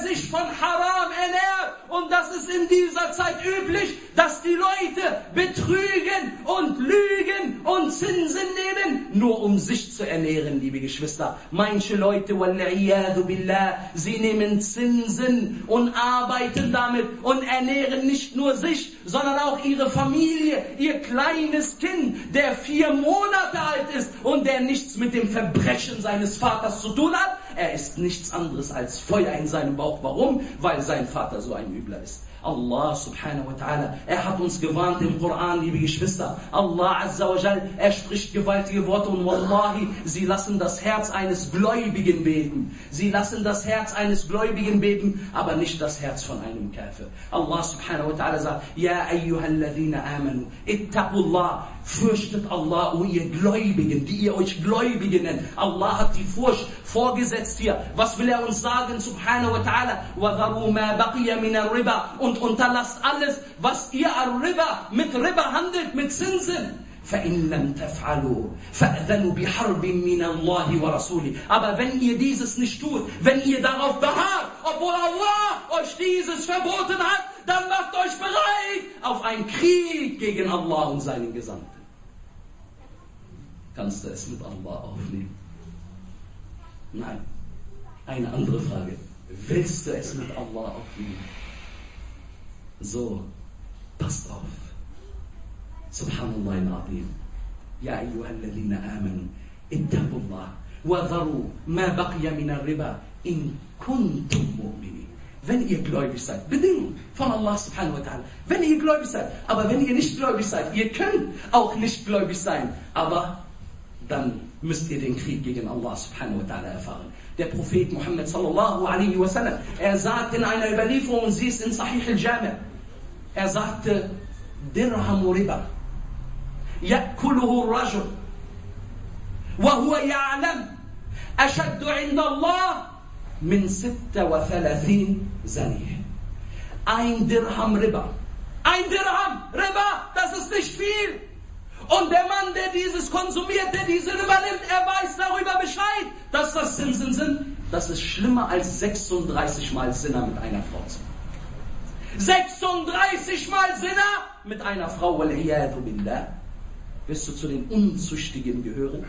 sich von Haram ernährt. Und das ist in dieser Zeit üblich, dass die Leute betrügen und lügen und Zinsen nehmen, nur um sich zu ernähren, liebe Geschwister. Manche Leute, wal-'iyadu billah, sie nehmen Zinsen und arbeiten damit und ernähren nicht nur sich, sondern auch ihre Familie, ihr kleines Kind, der 4 Monate alt ist und der nichts mit dem Verbrechen seines Vaters zu tun hat. Er ist nichts anderes als Feuer in seinem Bauch. Warum? Weil sein Vater so ein Übler ist. Allah subhanahu wa ta'ala, er hat uns gewarnt im Koran, liebe Geschwister. Allah azza wa jal, er spricht gewaltige Worte und wallahi, sie lassen das Herz eines Gläubigen beben. Sie lassen das Herz eines Gläubigen beben, aber nicht das Herz von einem Kafir. Allah subhanahu wa ta'ala sagt, Ja ayyuhalladhina amanu, ittaqullah, fürchtet Allah, o ihr Gläubigen, die ihr euch Gläubigen nennt. Allah hat die Furcht vorgesetzt hier. Was will er uns sagen, subhanahu wa ta'ala? وَذَرُوا مَا بَقِيَ مِنَ الرِّبَى, und unterlasst alles, was ihr al-Riba, mit Riba handelt, mit Zinsen. فَإِن لَمْ تَفْعَلُوا فَأْذَنُوا بِحَرْبٍ مِّنَ اللَّهِ وَرَسُولِهِ. Aber wenn ihr dieses nicht tut, wenn ihr darauf beharrt, obwohl Allah euch dieses verboten hat, dann macht euch bereit auf einen Krieg gegen Allah und seinen Gesandten. Kannst du es mit Allah aufnehmen? Nein. Eine andere Frage. Willst du es mit Allah aufnehmen? So, passt auf. Subhanallah al-Azim. Ya ayyuhalladhina amanu, ittaqullah, wa dharu ma baqiya min al-riba, in kuntum mu'minin. Wenn ihr gläubig seid, Bedingung von Allah subhanahu wa ta'ala. Wenn ihr gläubig seid, aber wenn ihr nicht gläubig seid, ihr könnt auch nicht gläubig sein, aber dann müsst ihr den Krieg gegen Allah subhanahu wa ta'ala erfahren. Der Prophet Muhammad sallallahu alaihi wasallam, er sagt in einer Überlieferung, und sie ist in Sahih al-Jami', er sagte, Dirham Riba, ya'kuluhu ar-rajul, wa huwa ya'lam, ashaddu 'inda Allah min 36 Zanih. Ein Dirham Riba. Ein Dirham Riba, das ist nicht viel. Und der Mann, der dieses konsumiert, der diese Riba nimmt, er weiß darüber Bescheid, dass das Zinsen sind. Das ist schlimmer als 36 Mal Zina mit einer Frau zu machen. 36 Mal Zina mit einer Frau, wal-'iyadu billah. Wirst du zu den Unzüchtigen gehören?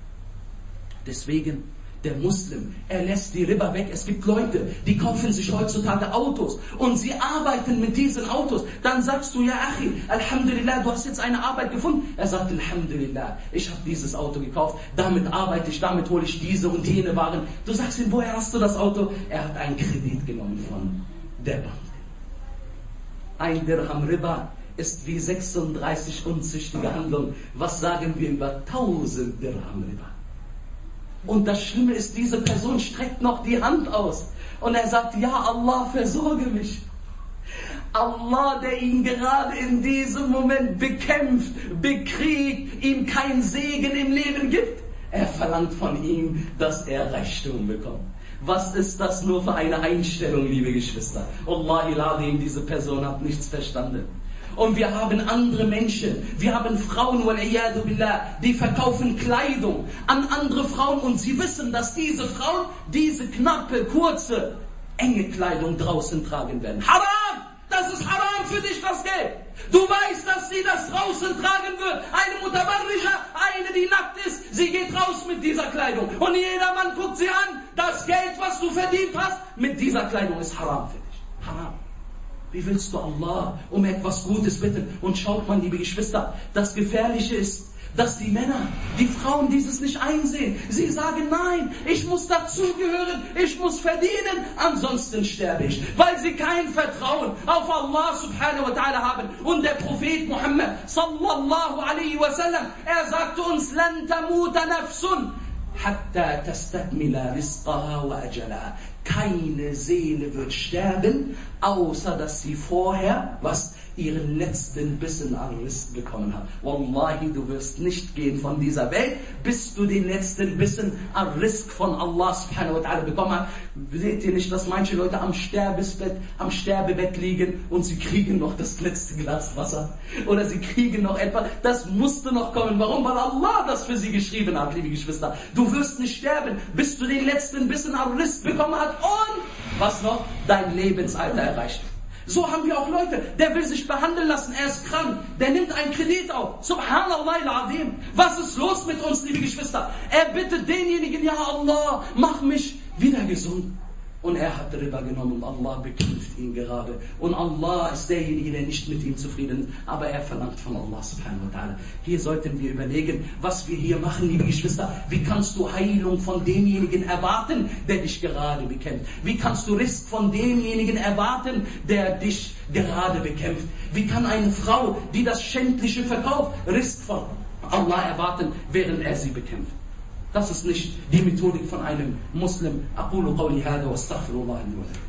Deswegen, der Muslim, er lässt die Riba weg. Es gibt Leute, die kaufen sich heutzutage Autos und sie arbeiten mit diesen Autos. Dann sagst du, ja Achi, Alhamdulillah, du hast jetzt eine Arbeit gefunden. Er sagt, Alhamdulillah, ich habe dieses Auto gekauft, damit arbeite ich, damit hole ich diese und jene Waren. Du sagst ihm, woher hast du das Auto? Er hat einen Kredit genommen von der Bank. Ein Dirham Riba ist wie 36 unzüchtige Handlungen. Was sagen wir über 1000 Dirham Riba? Und das Schlimme ist, diese Person streckt noch die Hand aus. Und er sagt, ja Allah, versorge mich. Allah, der ihn gerade in diesem Moment bekämpft, bekriegt, ihm keinen Segen im Leben gibt. Er verlangt von ihm, dass er Reichtum bekommt. Was ist das nur für eine Einstellung, liebe Geschwister? Wallahi al-Azim, diese Person hat nichts verstanden. Und wir haben andere Menschen, wir haben Frauen, wal-'iyadu billah, die verkaufen Kleidung an andere Frauen und sie wissen, dass diese Frauen diese knappe, kurze, enge Kleidung draußen tragen werden. Haram! Das ist haram für dich, das Geld. Du weißt, dass sie das draußen tragen wird. Eine Mutabarrisha, eine, die nackt ist, sie geht raus mit dieser Kleidung. Und jeder Mann guckt sie an. Das Geld, was du verdient hast, mit dieser Kleidung ist haram für dich. Haram. Wie willst du Allah um etwas Gutes bitten? Und schaut mal, liebe Geschwister, das Gefährliche ist, dass die Männer, die Frauen dieses nicht einsehen. Sie sagen, nein, ich muss dazugehören, ich muss verdienen, ansonsten sterbe ich. Weil sie kein Vertrauen auf Allah subhanahu wa ta'ala haben. Und der Prophet Muhammad sallallahu alaihi wasallam, er sagte uns, lan tamuta nafsun hatta tastakmila rizqaha wa ajalaha. Keine Seele wird sterben, außer dass sie vorher, ihren letzten Bissen an Rizq bekommen hat. Wallahi, du wirst nicht gehen von dieser Welt, bis du den letzten Bissen an Rizq von Allah subhanahu wa ta'ala bekommen hast. Seht ihr nicht, dass manche Leute am Sterbebett liegen und sie kriegen noch das letzte Glas Wasser? Oder sie kriegen noch etwas? Das musste noch kommen. Warum? Weil Allah das für sie geschrieben hat, liebe Geschwister. Du wirst nicht sterben, bis du den letzten Bissen an Rizq bekommen hast und, was noch? Dein Lebensalter erreicht. So haben wir auch Leute, der will sich behandeln lassen, er ist krank, der nimmt einen Kredit auf. Subhanallah al-Azim. Was ist los mit uns, liebe Geschwister? Er bittet denjenigen, ja Allah, mach mich wieder gesund. Und er hat Riba genommen und Allah bekämpft ihn gerade. Und Allah ist derjenige, der nicht mit ihm zufrieden ist. Aber er verlangt von Allah subhanahu wa ta'ala. Hier sollten wir überlegen, was wir hier machen, liebe Geschwister. Wie kannst du Heilung von demjenigen erwarten, der dich gerade bekämpft? Wie kannst du Rizq von demjenigen erwarten, der dich gerade bekämpft? Wie kann eine Frau, die das Schändliche verkauft, Rizq von Allah erwarten, während er sie bekämpft? Das ist nicht die Methodik von einem Muslim. أقول قولي هذا واستغفر الله لي ولكم.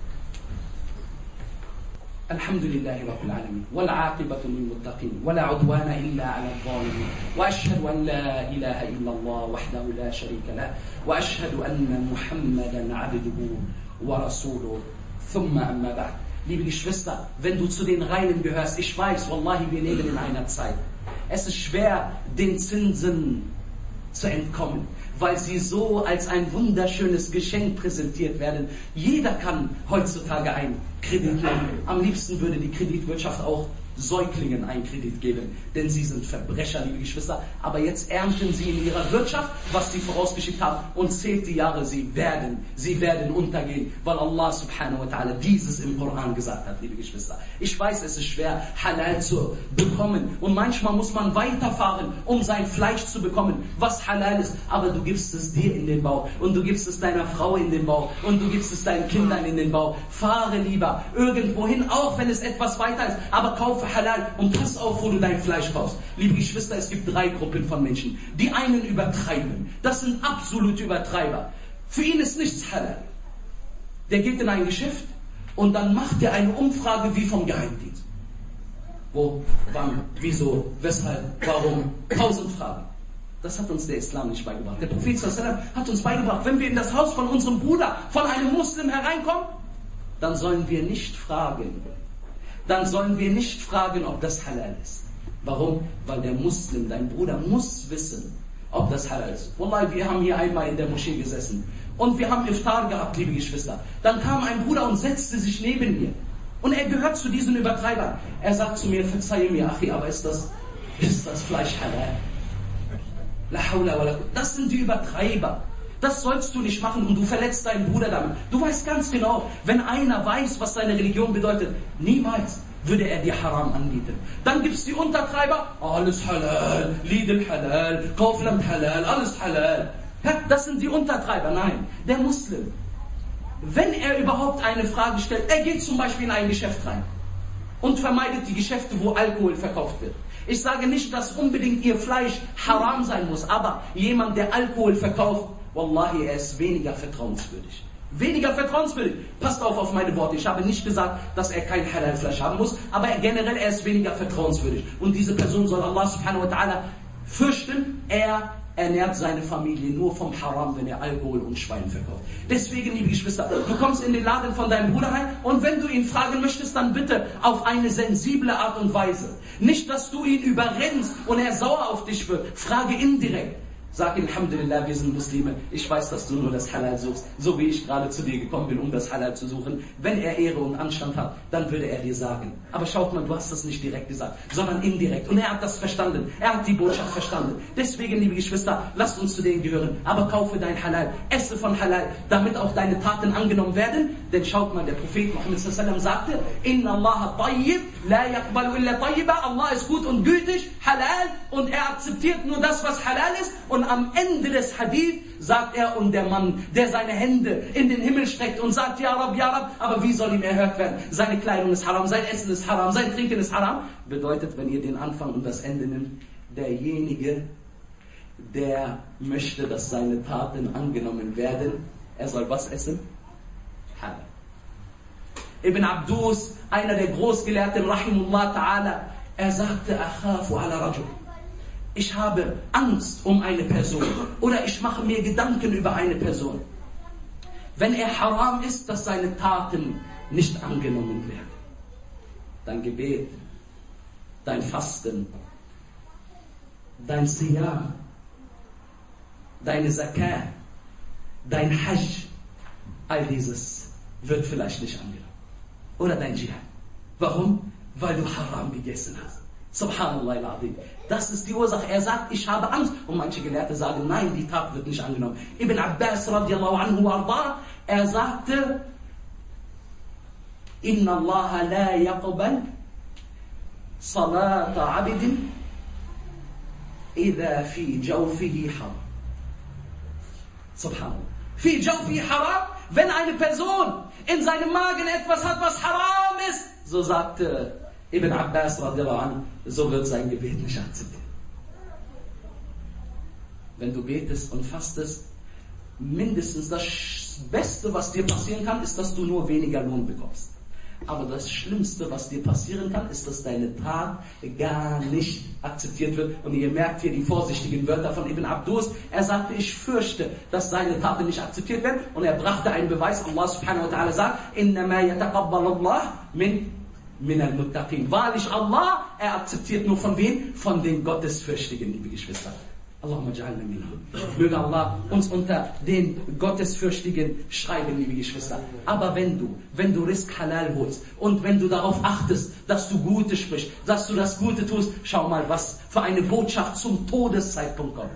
الحمد لله رب العالمين والعاقبة للمتقين ولا عدوان إلا على الظالمين وأشهد أن لا إله إلا الله وحده لا شريك له وأشهد أن محمدا عبده ورسوله ثم أما بعد. Liebe Geschwister, wenn du zu den Reinen gehörst, ich weiß, Wallahi, wir leben in einer Zeit. Es ist schwer, den Zinsen zu entkommen, weil sie so als ein wunderschönes Geschenk präsentiert werden. Jeder kann heutzutage einen Kredit nehmen. Am liebsten würde die Kreditwirtschaft auch Säuglingen einen Kredit geben, denn sie sind Verbrecher, liebe Geschwister. Aber jetzt ernten sie in ihrer Wirtschaft, was sie vorausgeschickt haben, und zählt die Jahre, sie werden untergehen, weil Allah subhanahu wa ta'ala dieses im Koran gesagt hat, liebe Geschwister. Ich weiß, es ist schwer, Halal zu bekommen, und manchmal muss man weiterfahren, um sein Fleisch zu bekommen, was Halal ist, aber du gibst es dir in den Bauch, und du gibst es deiner Frau in den Bauch, und du gibst es deinen Kindern in den Bauch. Fahre lieber irgendwohin, auch wenn es etwas weiter ist, aber kaufe Halal und pass auf, wo du dein Fleisch kaufst. Liebe Geschwister, es gibt 3 Gruppen von Menschen. Die einen übertreiben. Das sind absolute Übertreiber. Für ihn ist nichts Halal. Der geht in ein Geschäft und dann macht er eine Umfrage wie vom Geheimdienst. Wo, wann, wieso, weshalb, warum? 1000 Fragen. Das hat uns der Islam nicht beigebracht. Der Prophet sallallahu alaihi wasallam hat uns beigebracht, wenn wir in das Haus von unserem Bruder, von einem Muslim hereinkommen, dann sollen wir nicht fragen. Dann sollen wir nicht fragen, ob das halal ist. Warum? Weil der Muslim, dein Bruder, muss wissen, ob das halal ist. Wallahi, wir haben hier einmal in der Moschee gesessen und wir haben Iftar gehabt, liebe Geschwister. Dann kam ein Bruder und setzte sich neben mir. Und er gehört zu diesen Übertreibern. Er sagt zu mir, verzeihe mir, Achi, aber ist das Fleisch halal? La hawla wa la quwwata. Das sind die Übertreiber. Das sollst du nicht machen und du verletzt deinen Bruder damit. Du weißt ganz genau, wenn einer weiß, was seine Religion bedeutet, niemals würde er dir Haram anbieten. Dann gibt es die Untertreiber, alles halal, Lidl halal, Kaufland halal, alles halal. Das sind die Untertreiber. Nein, der Muslim, wenn er überhaupt eine Frage stellt, er geht zum Beispiel in ein Geschäft rein und vermeidet die Geschäfte, wo Alkohol verkauft wird. Ich sage nicht, dass unbedingt ihr Fleisch haram sein muss, aber jemand, der Alkohol verkauft, Wallahi, er ist weniger vertrauenswürdig. Weniger vertrauenswürdig. Passt auf meine Worte. Ich habe nicht gesagt, dass er kein Halal-Fleisch haben muss, aber generell, er ist weniger vertrauenswürdig. Und diese Person soll Allah subhanahu wa ta'ala fürchten, er ernährt seine Familie nur vom Haram, wenn er Alkohol und Schwein verkauft. Deswegen, liebe Geschwister, du kommst in den Laden von deinem Bruder rein und wenn du ihn fragen möchtest, dann bitte auf eine sensible Art und Weise. Nicht, dass du ihn überrennst und er sauer auf dich wird. Frage indirekt. Sag ihm, Alhamdulillah, wir sind Muslime. Ich weiß, dass du nur das Halal suchst, so wie ich gerade zu dir gekommen bin, um das Halal zu suchen. Wenn er Ehre und Anstand hat, dann würde er dir sagen. Aber schaut mal, du hast das nicht direkt gesagt, sondern indirekt. Und er hat das verstanden. Er hat die Botschaft verstanden. Deswegen, liebe Geschwister, lasst uns zu denen gehören. Aber kaufe dein Halal, esse von Halal, damit auch deine Taten angenommen werden. Denn schaut mal, der Prophet Muhammad sallallahu alaihi wasallam sagte, Inna Allah tayyib, la yaqbalu illa tayyiba. Allah ist gut und gütig, halal, und er akzeptiert nur das, was halal ist. Und am Ende des Hadith sagt er, und der Mann, der seine Hände in den Himmel streckt und sagt, Ja Rab, aber wie soll ihm erhört werden? Seine Kleidung ist haram, sein Essen ist haram, sein Trinken ist haram. Bedeutet, wenn ihr den Anfang und das Ende nimmt, derjenige, der möchte, dass seine Taten angenommen werden, er soll was essen? Halal. Ibn Abdus, einer der Großgelehrten, Rahimullah Ta'ala, er sagte, Akhafu ala Rajul. Ich habe Angst um eine Person oder ich mache mir Gedanken über eine Person. Wenn er haram ist, dass seine Taten nicht angenommen werden. Dein Gebet, dein Fasten, dein Siyam, deine Zakat, dein Hajj, all dieses wird vielleicht nicht angenommen. Oder dein Dschihad. Warum? Weil du Haram gegessen hast. Subhanallah al-Azim. Das ist die Ursache. Er sagt, ich habe Angst. Und manche Gelehrte sagen, nein, die Tat wird nicht angenommen. Ibn Abbas radiallahu anhu arda, er sagte, Inna Allah la yaqbal salata abidin idha fi jawfihi haram. Subhanallah. Fi jawfihi haram, wenn eine Person in seinem Magen etwas hat, was haram ist, so sagte Ibn Abbas radiallahu anhu, so wird sein Gebet nicht akzeptiert. Wenn du betest und fastest, mindestens das Beste, was dir passieren kann, ist, dass du nur weniger Lohn bekommst. Aber das Schlimmste, was dir passieren kann, ist, dass deine Tat gar nicht akzeptiert wird. Und ihr merkt hier die vorsichtigen Wörter von Ibn Abdus. Er sagte, ich fürchte, dass seine Taten nicht akzeptiert werden. Und er brachte einen Beweis. Allah subhanahu wa ta'ala sagt, إِنَّمَا يَتَقَبَّلُ اللَّهُ مِنَ الْمُتَّقِينَ. Wahrlich Allah, er akzeptiert nur von wem? Von den Gottesfürchtigen, liebe Geschwister. Allahumma ja'alna minhum. Möge Allah uns unter den Gottesfürchtigen schreiben, liebe Geschwister. Aber wenn du Rizq halal holst und wenn du darauf achtest, dass du Gute sprichst, dass du das Gute tust, schau mal, was für eine Botschaft zum Todeszeitpunkt kommt.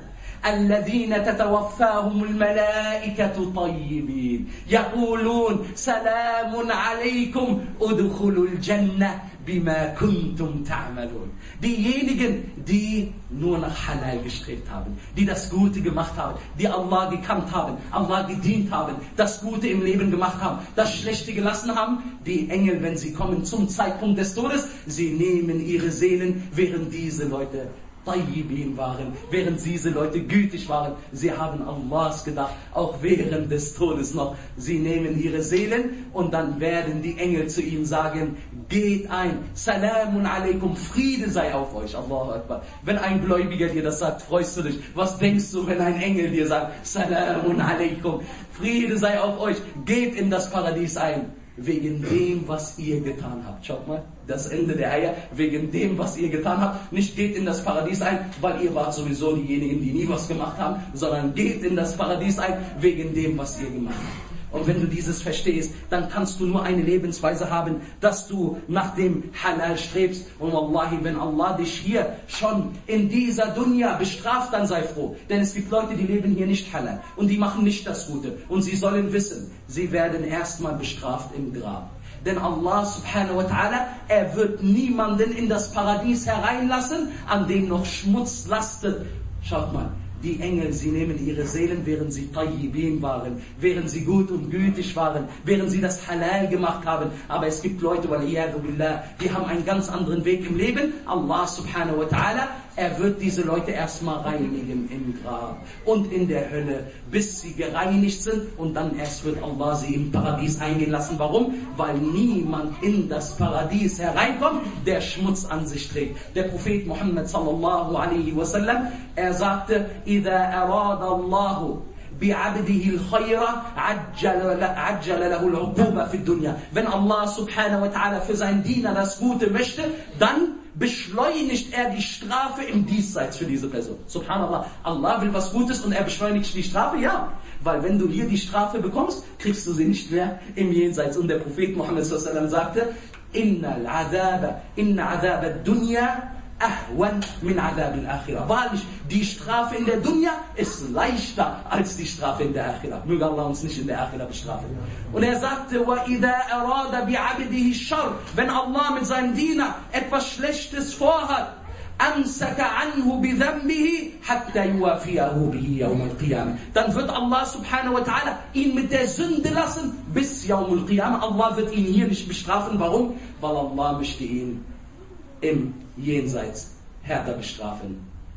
الذين تتوفاهم الملائكة طيبين يقولون سلام عليكم ادخلوا الجنة بما كنتم تعملون. Diejenigen, die nur nach Halal gestrebt haben, die das Gute gemacht haben, die Allah gekannt haben, Allah gedient haben, das Gute im Leben gemacht haben, das Schlechte gelassen haben, die Engel, wenn sie kommen zum Zeitpunkt des Todes, sie nehmen ihre Seelen, während diese Leute Tayyibin waren, während diese Leute gütig waren. Sie haben Allahs gedacht, auch während des Todes noch. Sie nehmen ihre Seelen und dann werden die Engel zu ihm sagen, geht ein, Salamun alaikum, Friede sei auf euch. Allahu Akbar. Wenn ein Gläubiger dir das sagt, freust du dich. Was denkst du, wenn ein Engel dir sagt, Salamun alaikum, Friede sei auf euch, geht in das Paradies ein. Wegen dem, was ihr getan habt. Schaut mal, das Ende der Eier. Wegen dem, was ihr getan habt. Nicht geht in das Paradies ein, weil ihr wart sowieso diejenigen, die nie was gemacht haben, sondern geht in das Paradies ein, wegen dem, was ihr gemacht habt. Und wenn du dieses verstehst, dann kannst du nur eine Lebensweise haben, dass du nach dem Halal strebst. Und Wallahi, wenn Allah dich hier schon in dieser Dunya bestraft, dann sei froh. Denn es gibt Leute, die leben hier nicht Halal und die machen nicht das Gute. Und sie sollen wissen, sie werden erstmal bestraft im Grab. Denn Allah subhanahu wa ta'ala, er wird niemanden in das Paradies hereinlassen, an dem noch Schmutz lastet. Schaut mal. Die Engel, sie nehmen ihre Seelen, während sie Tayyibin waren, während sie gut und gütig waren, während sie das Halal gemacht haben. Aber es gibt Leute, waliyadu billah, die haben einen ganz anderen Weg im Leben. Allah subhanahu wa ta'ala, er wird diese Leute erstmal reinigen im Grab und in der Hölle, bis sie gereinigt sind. Und dann erst wird Allah sie im Paradies eingehen lassen. Warum? Weil niemand in das Paradies hereinkommt, der Schmutz an sich trägt. Der Prophet Muhammad sallallahu alaihi wasallam, er sagte, إِذَا أَرَادَ اللَّهُ بِعَبْدِهِ الْخَيْرَ عَجَّلَ لَهُ الْعُقُوبَ فِي الدُّنْيَا. Wenn Allah subhanahu wa ta'ala für seinen Diener das Gute möchte, dann beschleunigt er die Strafe im Diesseits für diese Person. Subhanallah, Allah will was Gutes und er beschleunigt die Strafe, ja. Weil wenn du hier die Strafe bekommst, kriegst du sie nicht mehr im Jenseits. Und der Prophet Muhammad sallallahu alaihi wasallam sagte, inna adhab ad-dunya ahwan min adhab al-akhirah. Wahrlich, die Strafe in der Dunya ist leichter als die Strafe in der Akhirah. Möge Allah uns nicht in der Akhirah bestrafen. Und er sagte, wa idha arada bi 'abdihi shar, wenn Allah mit seinem Diener etwas Schlechtes vorhat, amsaka anhu bi dhanbihi hatta yuwafiyahu bihi yawm al-qiyamah. Dann wird Allah subhanahu wa ta'ala ihn mit der Sünde lassen bis yawm al-qiyamah. Allah wird ihn hier nicht bestrafen. Warum? Weil Allah möchte ihn im Jenseits härter bestrafen.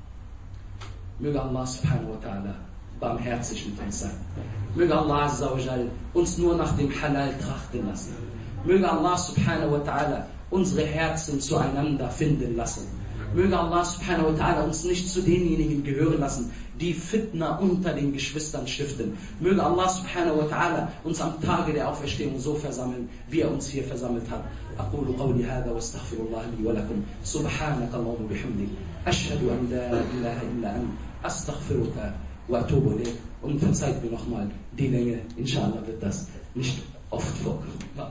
Möge Allah subhanahu wa ta'ala barmherzig mit uns sein. Möge Allah azza wa jal uns nur nach dem Halal trachten lassen. Möge Allah subhanahu wa ta'ala unsere Herzen zueinander finden lassen. Möge Allah subhanahu wa ta'ala uns nicht zu denjenigen gehören lassen, die Fitna unter den Geschwistern stiften. Möge Allah subhanahu wa ta'ala uns am Tage der Auferstehung so versammeln, wie er uns hier versammelt hat. أقول قولي هذا واستغفر الله لي ولكم سبحانك اللهم وبحمدك أشهد أن لا إله إلا أنت أستغفرك وأتوب إليك. Und verzeiht mir nochmal die Länge, inshallah wird das nicht oft vorkommen.